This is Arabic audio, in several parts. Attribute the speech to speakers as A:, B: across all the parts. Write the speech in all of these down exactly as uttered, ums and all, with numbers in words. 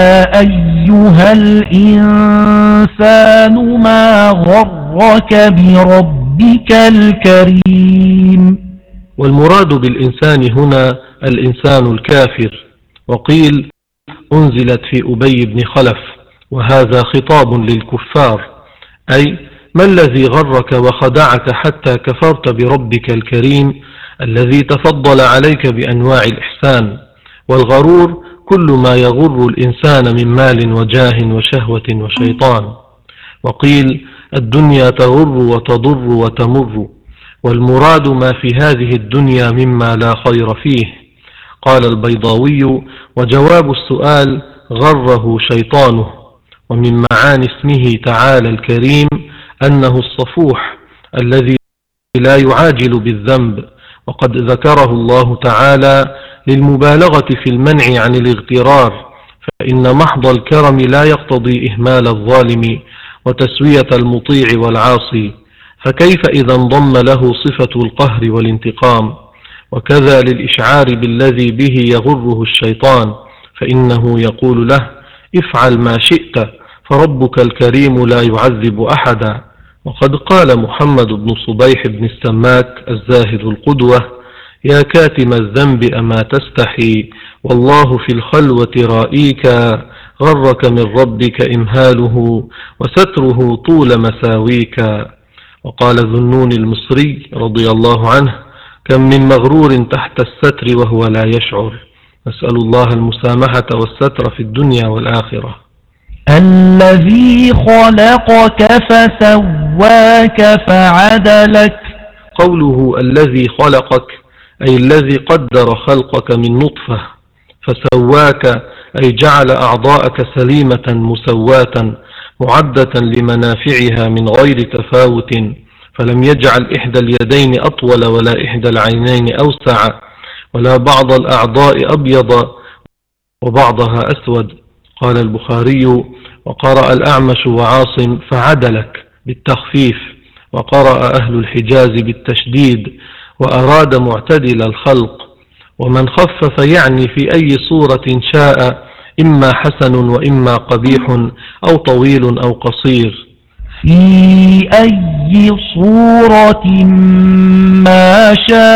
A: أيها الإنسان ما غرك بربك الكريم.
B: والمراد بالإنسان هنا الإنسان الكافر، وقيل أنزلت في أبي بن خلف، وهذا خطاب للكفار، أي ما الذي غرك وخدعك حتى كفرت بربك الكريم الذي تفضل عليك بأنواع الإحسان. والغرور كل ما يغر الإنسان من مال وجاه وشهوة وشيطان. وقيل الدنيا تغر وتضر وتمر، والمراد ما في هذه الدنيا مما لا خير فيه. قال البيضاوي: وجواب السؤال غره شيطانه. ومن معاني اسمه تعالى الكريم أنه الصفوح الذي لا يعاجل بالذنب، وقد ذكره الله تعالى للمبالغة في المنع عن الاغترار، فإن محض الكرم لا يقتضي إهمال الظالم وتسوية المطيع والعاصي، فكيف إذا انضم له صفة القهر والانتقام؟ وكذا للإشعار بالذي به يغره الشيطان، فإنه يقول له: افعل ما شئت فربك الكريم لا يعذب أحدا. وقد قال محمد بن صبيح بن السماك الزاهد القدوة: يا كاتم الذنب أما تستحي، والله في الخلوة رائيك، غرك من ربك إمهاله وستره طول مساويك. وقال ذو النون المصري رضي الله عنه: كم من مغرور تحت الستر وهو لا يشعر. نسأل الله المسامحة والستر في الدنيا والآخرة.
A: الذي خلقك فسواك فعدلك.
B: قوله الذي خلقك أي الذي قدر خلقك من نطفة، فسواك أي جعل أعضاءك سليمة مسواة معدة لمنافعها من غير تفاوت، فلم يجعل إحدى اليدين أطول ولا إحدى العينين أوسع، ولا بعض الأعضاء أبيض وبعضها أسود. قال البخاري: وقرأ الأعمش وعاصم فعدلك بالتخفيف، وقرأ أهل الحجاز بالتشديد، وأراد معتدل الخلق. ومن خفف يعني في أي صورة شاء، إما حسن وإما قبيح أو طويل أو قصير.
A: في أي صورة ما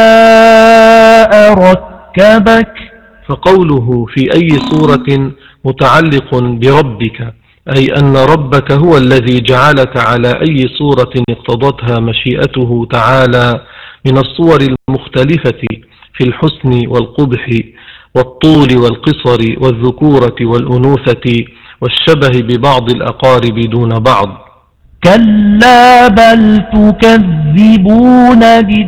A: شاء ركبك.
B: فقوله في أي صورة متعلق بربك، أي أن ربك هو الذي جعلك على أي صورة اقتضتها مشيئته تعالى من الصور المختلفة في الحسن والقبح والطول والقصر والذكورة والأنوثة والشبه ببعض الأقارب دون بعض.
A: كلا بل تكذبون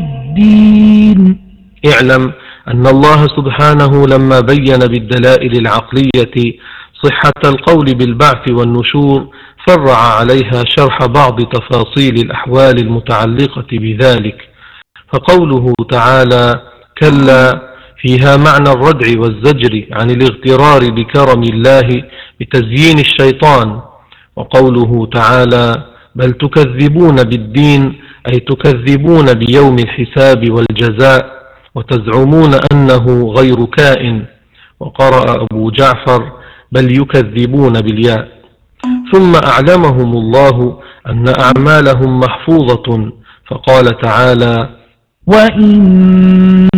A: بالدين.
B: اعلم أن الله سبحانه لما بين بالدلائل العقلية صحة القول بالبعث والنشور فرع عليها شرح بعض تفاصيل الأحوال المتعلقة بذلك. فقوله تعالى كلا فيها معنى الردع والزجر عن الاغترار بكرم الله بتزيين الشيطان. وقوله تعالى بل تكذبون بالدين أي تكذبون بيوم الحساب والجزاء وتزعمون أنه غير كائن. وقرأ أبو جعفر بل يكذبون بالياء. ثم أعلمهم الله أن أعمالهم محفوظة، فقال تعالى
A: وإن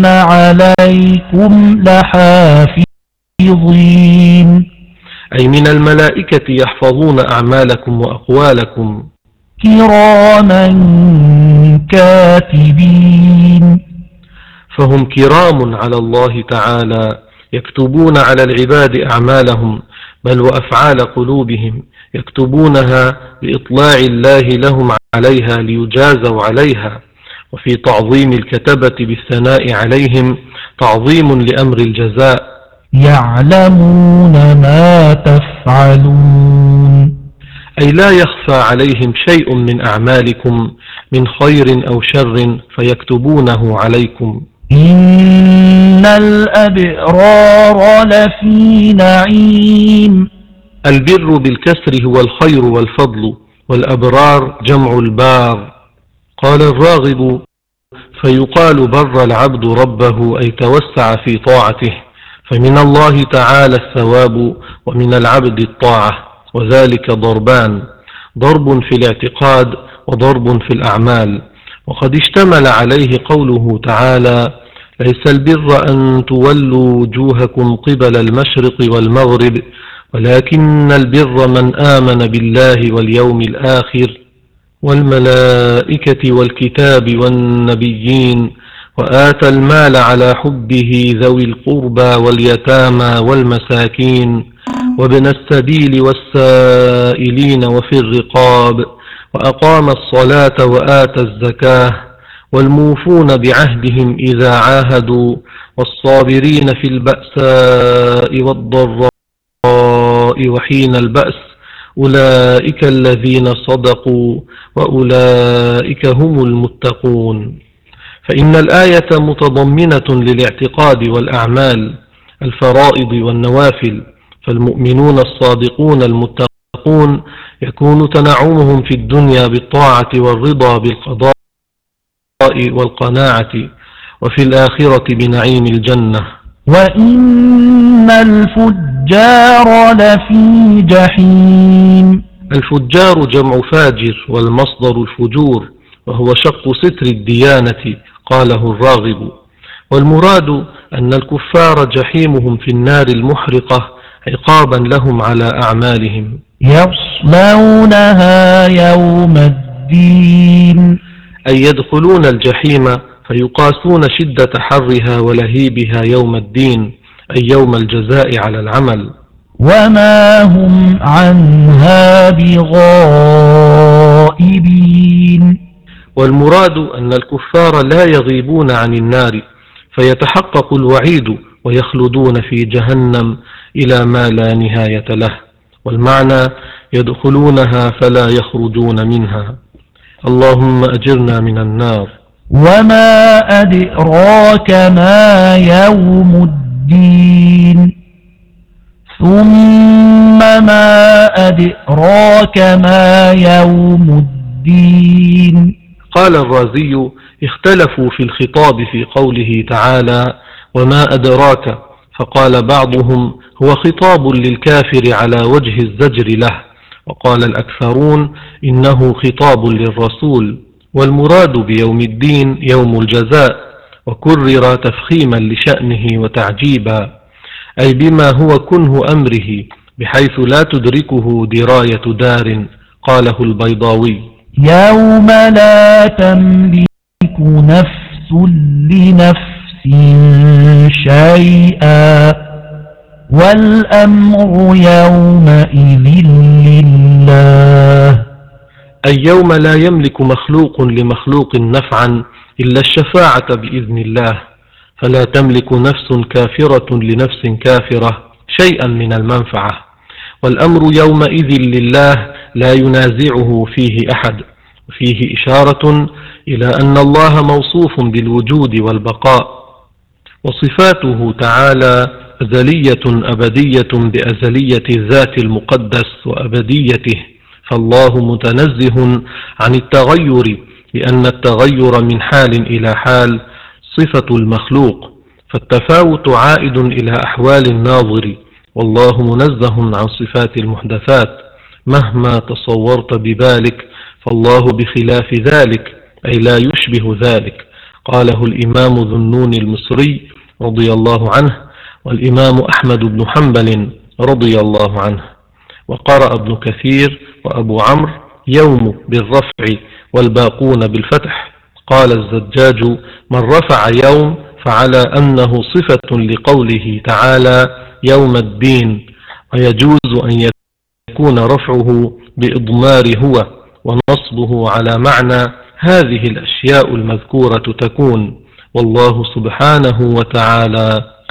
A: عليكم لحافظين،
B: أي من الملائكة يحفظون أعمالكم وأقوالكم.
A: كراما كاتبين،
B: فهم كرام على الله تعالى يكتبون على العباد أعمالهم بل وأفعال قلوبهم، يكتبونها بإطلاع الله لهم عليها ليجازوا عليها. وفي تعظيم الكتبة بالثناء عليهم تعظيم لأمر الجزاء.
A: يعلمون ما تفعلون،
B: أي لا يخفى عليهم شيء من أعمالكم من خير أو شر فيكتبونه عليكم.
A: إن الأبرار لفي نعيم.
B: البر بالكسر هو الخير والفضل، والأبرار جمع البار. قال الراغب فيقال بر العبد ربه أي توسع في طاعته، فمن الله تعالى الثواب ومن العبد الطاعة، وذلك ضربان: ضرب في الاعتقاد وضرب في الأعمال. وقد اشتمل عليه قوله تعالى: ليس البر أن تولوا وجوهكم قبل المشرق والمغرب ولكن البر من آمن بالله واليوم الآخر والملائكة والكتاب والنبيين وآتى المال على حبه ذوي القربى واليتامى والمساكين وابن السبيل والسائلين وفي الرقاب وأقام الصلاة وآتى الزكاة والموفون بعهدهم إذا عاهدوا والصابرين في البأساء والضراء وحين البأس أولئك الذين صدقوا وأولئك هم المتقون. فإن الآية متضمنة للاعتقاد والأعمال الفرائض والنوافل، فالمؤمنون الصادقون المتقون يكون تنعمهم في الدنيا بالطاعة والرضا بالقضاء والقناعة، وفي الآخرة بنعيم الجنة.
A: وإن الفجار لفي جحيم.
B: الفجار جمع فاجر، والمصدر الفجور، وهو شق ستر الديانة، قاله الراغب. والمراد أن الكفار جحيمهم في النار المحرقة عقابا لهم على أعمالهم.
A: يصلونها يوم الدين،
B: أي يدخلون الجحيم فيقاسون شدة حرها ولهيبها يوم الدين، أي يوم الجزاء على العمل.
A: وما هم عنها بغائبين.
B: والمراد أن الكفار لا يغيبون عن النار فيتحقق الوعيد ويخلدون في جهنم إلى ما لا نهاية له، والمعنى يدخلونها فلا يخرجون منها. اللهم أجرنا من النار.
A: وما أدراك ما يوم الدين. ثم ما أدراك ما يوم الدين.
B: قال الرازي: اختلفوا في الخطاب في قوله تعالى: وما أدراك، فقال بعضهم: هو خطاب للكافر على وجه الزجر له، وقال الأكثرون: إنه خطاب للرسول، والمراد بيوم الدين يوم الجزاء، وكرر تفخيما لشأنه وتعجيبا، أي بما هو كنه أمره بحيث لا تدركه دراية دار. قاله البيضاوي:
A: يوم لا تملك نفس لنفس شيئا والأمر يومئذ لله.
B: أي يوم لا يملك مخلوق لمخلوق نفعا إلا الشفاعة بإذن الله، فلا تملك نفس كافرة لنفس كافرة شيئا من المنفعة، والأمر يومئذ لله لا ينازعه فيه أحد. وفيه إشارة إلى أن الله موصوف بالوجود والبقاء، وصفاته تعالى أزلية أبدية بأزلية الذات المقدس وأبديته، فالله متنزه عن التغير، لأن التغير من حال إلى حال صفة المخلوق، فالتفاوت عائد إلى أحوال الناظر، والله منزه عن صفات المحدثات مهما تصورت ببالك، فالله بخلاف ذلك، أي لا يشبه ذلك. قاله الإمام ذو النون المصري رضي الله عنه، والإمام أحمد بن حنبل رضي الله عنه. وقرأ ابن كثير وأبو عمرو يوم بالرفع والباقون بالفتح. قال الزجاج: من رفع يوم فعلى أنه صفة لقوله تعالى يوم الدين، ويجوز أن يكون رفعه بإضمار هو، ونصبه على معنى هذه الأشياء المذكورة تكون، والله سبحانه وتعالى